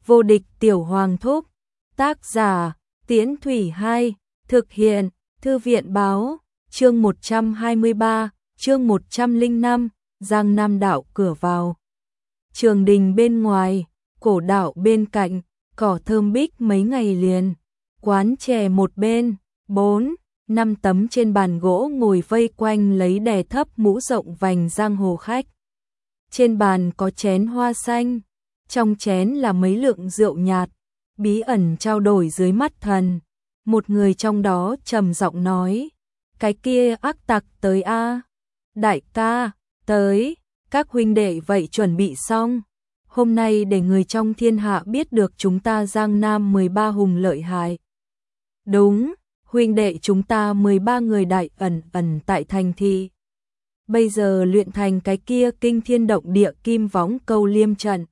Vô địch tiểu hoàng thúc. Tác giả, Tiễn Thủy 2, thực hiện, Thư viện báo, chương 123, chương 105, Giang Nam đạo cửa vào. Trường đình bên ngoài, cổ đạo bên cạnh, cỏ thơm bích mấy ngày liền, quán chè một bên, 4, 5 tấm trên bàn gỗ ngồi vây quanh lấy đè thấp mũ rộng vành giang hồ khách. Trên bàn có chén hoa xanh, trong chén là mấy lượng rượu nhạt, bí ẩn trao đổi dưới mắt thần. Một người trong đó trầm giọng nói, cái kia ác tặc tới a. Đại ca, tới, các huynh đệ vậy chuẩn bị xong. Hôm nay để người trong thiên hạ biết được chúng ta Giang Nam 13 hùng lợi hại. Đúng, huynh đệ chúng ta 13 người đại ẩn tại thành thị. Bây giờ luyện thành cái kia kinh thiên động địa kim võng câu liêm trận.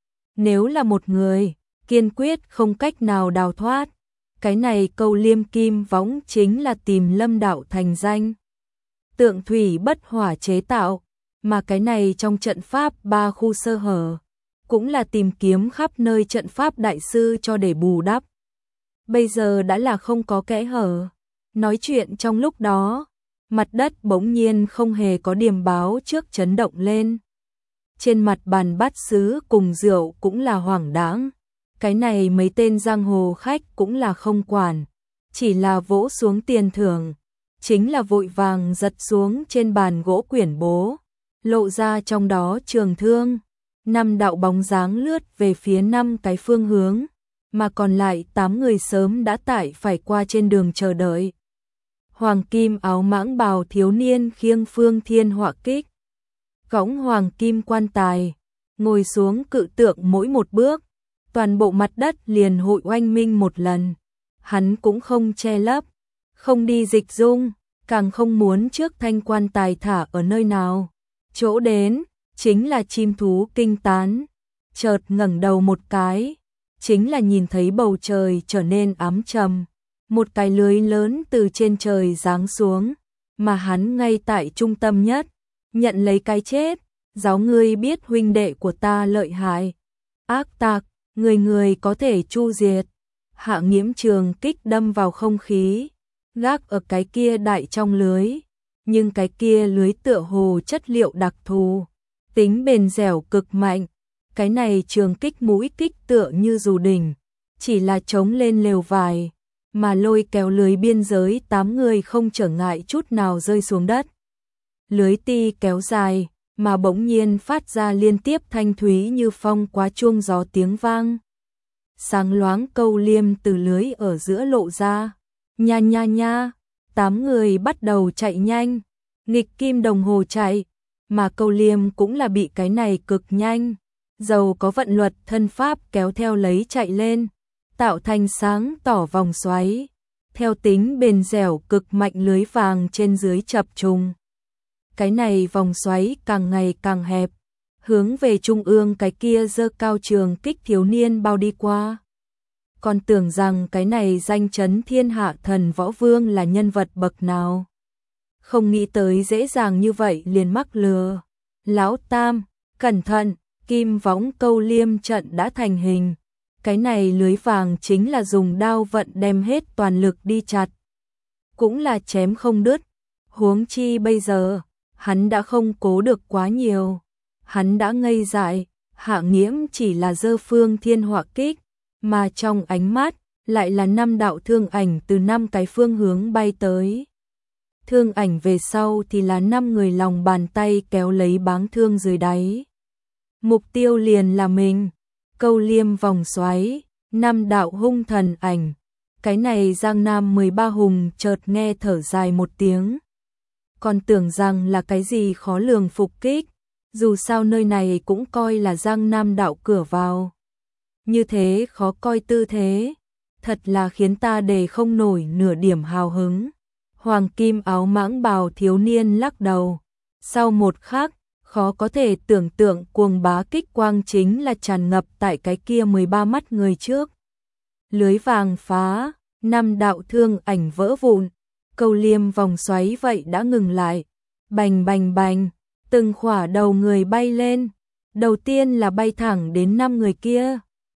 Nếu là một người, kiên quyết không cách nào đào thoát. Cái này câu liêm kim võng chính là tìm Lâm đạo thành danh. Tượng thủy bất hỏa chế tạo, mà cái này trong trận pháp 3 khu sơ hở, cũng là tìm kiếm khắp nơi trận pháp đại sư cho để bù đắp. Bây giờ đã là không có kẽ hở. Nói chuyện trong lúc đó, mặt đất bỗng nhiên không hề có điềm báo trước chấn động lên. Trên mặt bàn bát sứ cùng rượu cũng là hoảng đãng. Cái này mấy tên giang hồ khách cũng là không quản, chỉ là vỗ xuống tiền thưởng, chính là vội vàng giật xuống trên bàn gỗ quyển bố, lộ ra trong đó trường thương. 5 đạo bóng dáng lướt về phía 5 cái phương hướng, mà còn lại 8 người sớm đã tải phải qua trên đường chờ đợi. Hoàng kim áo mãng bào thiếu niên khiêng phương thiên họa kích, cõng hoàng kim quan tài, ngồi xuống cự tượng mỗi một bước, toàn bộ mặt đất liền hội oanh minh một lần. Hắn cũng không che lấp, không đi dịch dung, càng không muốn trước thanh quan tài thả ở nơi nào. Chỗ đến, chính là chim thú kinh tán, chợt ngẩng đầu một cái, chính là nhìn thấy bầu trời trở nên ám trầm. Một cái lưới lớn từ trên trời giáng xuống, mà hắn ngay tại trung tâm nhất, nhận lấy cái chết. Giáo ngươi biết huynh đệ của ta lợi hại, ác tặc, người người có thể chu diệt. Hạ Nghiễm trường kích đâm vào không khí, gác ở cái kia đại trong lưới, nhưng cái kia lưới tựa hồ chất liệu đặc thù, tính bền dẻo cực mạnh. Cái này trường kích mũi kích tựa như dù đỉnh, chỉ là chống lên lều vải, mà lôi kéo lưới biên giới 8 người không trở ngại chút nào rơi xuống đất. Lưới ti kéo dài, mà bỗng nhiên phát ra liên tiếp thanh thúy như phong quá chuông gió tiếng vang. Sáng loáng câu liêm từ lưới ở giữa lộ ra, nha nha nha, 8 người bắt đầu chạy nhanh, nghịch kim đồng hồ chạy, mà câu liêm cũng là bị cái này cực nhanh, dầu có vận luật thân pháp kéo theo lấy chạy lên, tạo thành sáng tỏ vòng xoáy, theo tính bền dẻo cực mạnh lưới vàng trên dưới chập trùng. Cái này vòng xoáy càng ngày càng hẹp, hướng về trung ương cái kia giơ cao trường kích thiếu niên bao đi qua. Còn tưởng rằng cái này danh chấn thiên hạ thần võ vương là nhân vật bậc nào. Không nghĩ tới dễ dàng như vậy liền mắc lừa. Lão Tam, cẩn thận, kim võng câu liêm trận đã thành hình. Cái này lưới vàng chính là dùng đao vận đem hết toàn lực đi chặt. Cũng là chém không đứt. Huống chi bây giờ, hắn đã không cố được quá nhiều. Hắn đã ngây dại, Hạ Nghiễm chỉ là giơ phương thiên họa kích, mà trong ánh mắt lại là 5 đạo thương ảnh từ 5 cái phương hướng bay tới. Thương ảnh về sau thì là 5 người lòng bàn tay kéo lấy báng thương dưới đáy. Mục tiêu liền là mình. Câu liêm vòng xoáy, 5 đạo hung thần ảnh. Cái này Giang Nam 13 hùng chợt nghe thở dài một tiếng. Còn tưởng rằng là cái gì khó lường phục kích, dù sao nơi này cũng coi là Giang Nam đạo cửa vào. Như thế khó coi tư thế, thật là khiến ta đề không nổi nửa điểm hào hứng. Hoàng kim áo mãng bào thiếu niên lắc đầu. Sau một khắc, khó có thể tưởng tượng cuồng bá kích quang chính là tràn ngập tại cái kia 13 mắt người trước. Lưới vàng phá, 5 đạo thương ảnh vỡ vụn, câu liêm vòng xoáy vậy đã ngừng lại. Bành bành bành, từng khỏa đầu người bay lên. Đầu tiên là bay thẳng đến 5 người kia,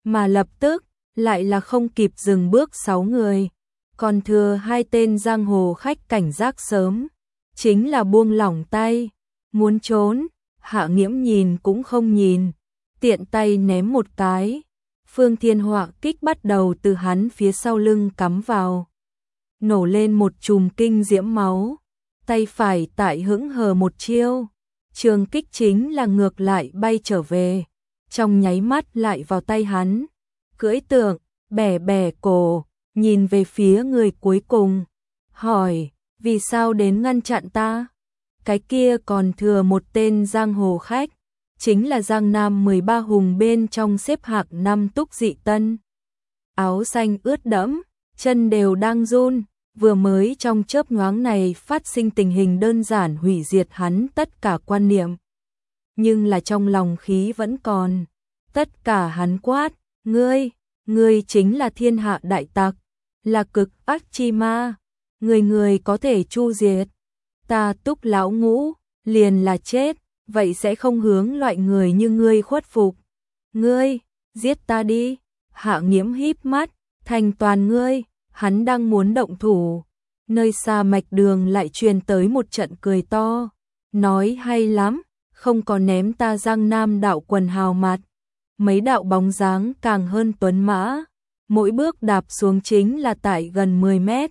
mà lập tức lại là không kịp dừng bước 6 người, còn thừa 2 tên giang hồ khách cảnh giác sớm, chính là buông lỏng tay, muốn trốn. Hạ Nghiễm nhìn cũng không nhìn, tiện tay ném một cái, Phương Thiên Họa kích bắt đầu từ hắn phía sau lưng cắm vào, nổ lên một chùm kinh diễm máu, tay phải tại hững hờ một chiêu, trường kích chính là ngược lại bay trở về, trong nháy mắt lại vào tay hắn, cưỡi tượng, bẻ bẻ cổ, nhìn về phía người cuối cùng, hỏi, vì sao đến ngăn chặn ta? Cái kia còn thừa một tên giang hồ khách, chính là Giang Nam 13 hùng bên trong xếp hạng 5 Túc Dị Tân. Áo xanh ướt đẫm, chân đều đang run, vừa mới trong chớp nhoáng này phát sinh tình hình đơn giản hủy diệt hắn tất cả quan niệm. Nhưng là trong lòng khí vẫn còn, tất cả hắn quát, ngươi chính là thiên hạ đại tặc, là cực ác chi ma, người có thể chu diệt. Ta Túc lão ngũ, liền là chết, vậy sẽ không hướng loại người như ngươi khuất phục. Ngươi, giết ta đi. Hạ Nghiễm híp mắt, thành toàn ngươi, hắn đang muốn động thủ. Nơi xa mạch đường lại truyền tới một trận cười to. Nói hay lắm, không có ném ta Giang Nam đạo quần hào mặt. Mấy đạo bóng dáng càng hơn tuấn mã. Mỗi bước đạp xuống chính là tại gần 10 mét.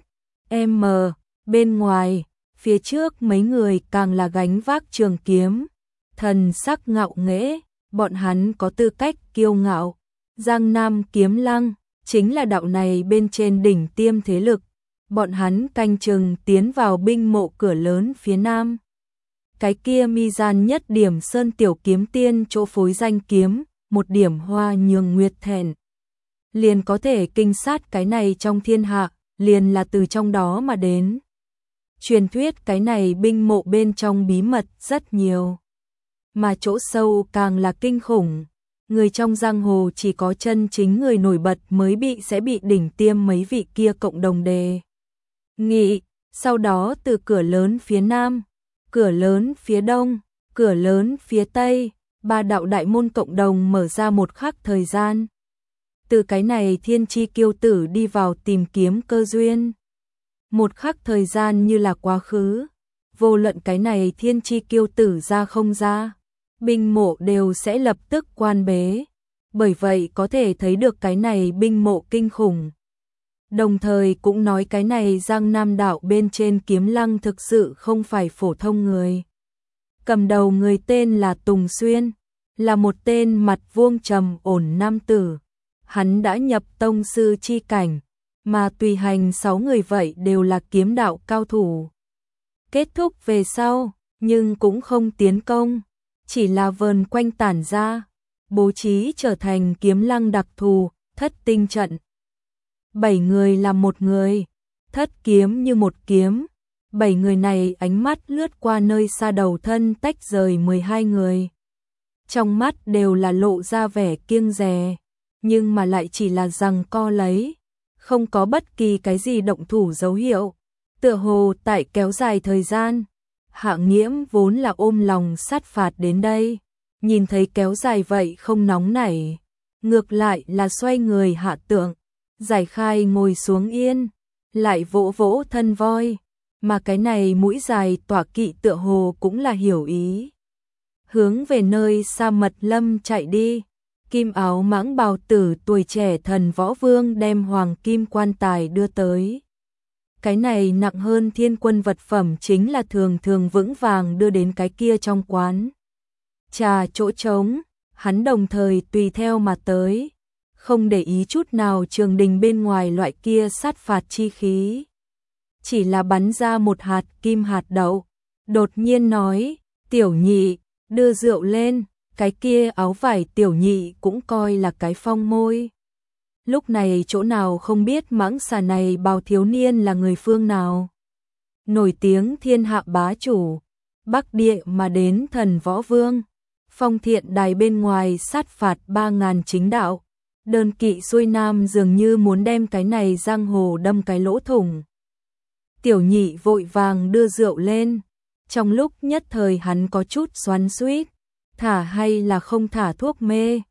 Bên ngoài, phía trước mấy người càng là gánh vác trường kiếm. Thần sắc ngạo nghễ, bọn hắn có tư cách kiêu ngạo. Giang Nam Kiếm Lăng, chính là đạo này bên trên đỉnh tiêm thế lực. Bọn hắn canh chừng tiến vào binh mộ cửa lớn phía nam. Cái kia mi gian nhất điểm sơn tiểu kiếm tiên chỗ phối danh kiếm, một điểm hoa nhường nguyệt thẹn. Liền có thể kinh sát cái này trong thiên hạ, liền là từ trong đó mà đến. Truyền thuyết cái này binh mộ bên trong bí mật rất nhiều. Mà chỗ sâu càng là kinh khủng. Người trong giang hồ chỉ có chân chính người nổi bật mới sẽ bị đỉnh tiêm mấy vị kia cộng đồng đề nghị. Sau đó từ cửa lớn phía nam, cửa lớn phía đông, cửa lớn phía tây, 3 đạo đại môn cộng đồng mở ra một khắc thời gian. Từ cái này thiên chi kiêu tử đi vào tìm kiếm cơ duyên. Một khắc thời gian như là quá khứ, vô luận cái này thiên chi kiêu tử ra không ra, binh mộ đều sẽ lập tức quan bế, bởi vậy có thể thấy được cái này binh mộ kinh khủng. Đồng thời cũng nói cái này Giang Nam đạo bên trên Kiếm Lăng thực sự không phải phổ thông người. Cầm đầu người tên là Tùng Xuyên, là một tên mặt vuông trầm ổn nam tử. Hắn đã nhập tông sư chi cảnh, mà tùy hành 6 người vậy đều là kiếm đạo cao thủ. Kết thúc về sau, nhưng cũng không tiến công, chỉ là vờn quanh tản ra, bố trí trở thành kiếm lăng đặc thù, thất tinh trận. 7 người là một người, thất kiếm như một kiếm. 7 người này ánh mắt lướt qua nơi xa đầu thân tách rời 12 người. Trong mắt đều là lộ ra vẻ kiêng dè, nhưng mà lại chỉ là giằng co lấy, không có bất kỳ cái gì động thủ dấu hiệu. Tựa hồ tại kéo dài thời gian. Hạ Nghiễm vốn là ôm lòng sát phạt đến đây, nhìn thấy kéo dài vậy không nóng nảy, ngược lại là xoay người hạ tượng, giải khai ngồi xuống yên, lại vỗ vỗ thân voi, mà cái này mũi dài tỏa kỵ tựa hồ cũng là hiểu ý. Hướng về nơi xa mật lâm chạy đi, kim áo mãng bào tử tuổi trẻ thần võ vương đem hoàng kim quan tài đưa tới. Cái này nặng hơn thiên quân vật phẩm chính là thường thường vững vàng đưa đến cái kia trong quán. Trà chỗ trống, hắn đồng thời tùy theo mà tới, không để ý chút nào trường đình bên ngoài loại kia sát phạt chi khí. Chỉ là bắn ra một hạt kim hạt đậu, đột nhiên nói, tiểu nhị, đưa rượu lên, cái kia áo vải tiểu nhị cũng coi là cái phong môi. Lúc này chỗ nào không biết mãng xà này bào thiếu niên là người phương nào. Nổi tiếng thiên hạ bá chủ, Bắc địa mà đến thần võ vương, phong thiện đài bên ngoài sát phạt 3.000 chính đạo. Đơn kỵ xuôi nam dường như muốn đem cái này giang hồ đâm cái lỗ thủng. Tiểu nhị vội vàng đưa rượu lên, trong lúc nhất thời hắn có chút xoắn xuýt, thả hay là không thả thuốc mê.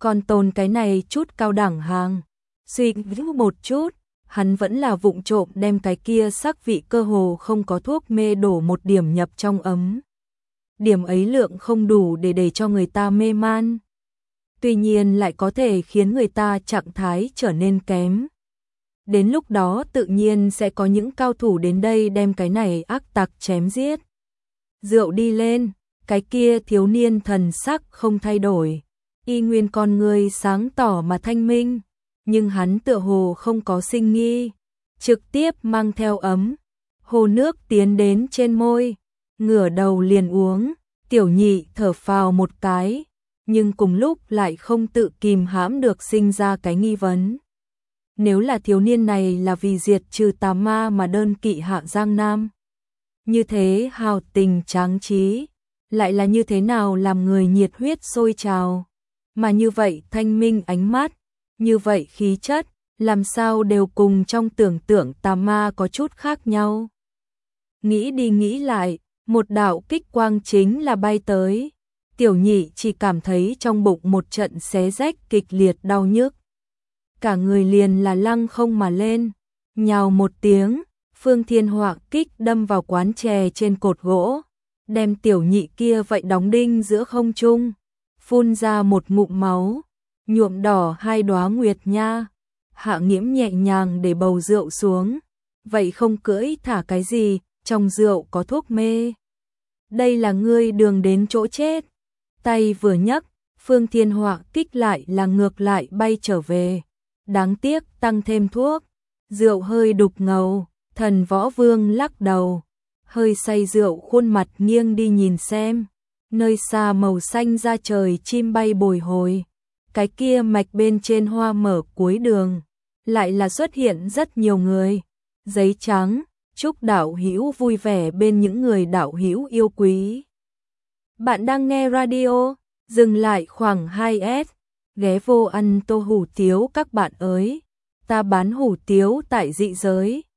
còn tồn cái này chút cao đẳng hàng. Suy nghĩ một chút, hắn vẫn là vụng trộm đem cái kia sắc vị cơ hồ không có thuốc mê đổ một điểm nhập trong ấm. Điểm ấy lượng không đủ để cho người ta mê man. Tuy nhiên lại có thể khiến người ta trạng thái trở nên kém. Đến lúc đó tự nhiên sẽ có những cao thủ đến đây đem cái này ác tặc chém giết. Rượu đi lên, cái kia thiếu niên thần sắc không thay đổi, y nguyên con người sáng tỏ mà thanh minh, nhưng hắn tựa hồ không có sinh nghi, trực tiếp mang theo ấm, hồ nước tiến đến trên môi, ngửa đầu liền uống. Tiểu Nhị thở phào một cái, nhưng cùng lúc lại không tự kìm hãm được sinh ra cái nghi vấn. Nếu là thiếu niên này là vì diệt trừ tà ma mà đơn kỵ hạ Giang Nam, như thế hào tình tráng trí, lại là như thế nào làm người nhiệt huyết sôi trào, mà như vậy thanh minh ánh mắt, như vậy khí chất, làm sao đều cùng trong tưởng tượng tà ma có chút khác nhau. Nghĩ đi nghĩ lại, một đạo kích quang chính là bay tới, Tiểu Nhị chỉ cảm thấy trong bụng một trận xé rách kịch liệt đau nhức. Cả người liền là lăng không mà lên, nhào một tiếng, Phương Thiên Họa kích đâm vào quán chè trên cột gỗ, đem Tiểu Nhị kia vậy đóng đinh giữa không trung, phun ra một ngụm máu, nhuộm đỏ hai đóa nguyệt nha. Hạ Nghiễm nhẹ nhàng để bầu rượu xuống, vậy không cưỡi thả cái gì, trong rượu có thuốc mê. Đây là ngươi đường đến chỗ chết. Tay vừa nhấc, Phương Thiên Họa kích lại là ngược lại bay trở về. Đáng tiếc tăng thêm thuốc, rượu hơi đục ngầu, Thần Võ Vương lắc đầu, hơi say rượu khuôn mặt nghiêng đi nhìn xem. Nơi xa màu xanh ra trời chim bay bồi hồi, cái kia mạch bên trên hoa mở cuối đường, lại là xuất hiện rất nhiều người. Giấy trắng, chúc đạo hữu vui vẻ bên những người đạo hữu yêu quý. Bạn đang nghe radio, dừng lại khoảng 2S, ghé vô ăn tô hủ tiếu các bạn ơi. Ta bán hủ tiếu tại dị giới.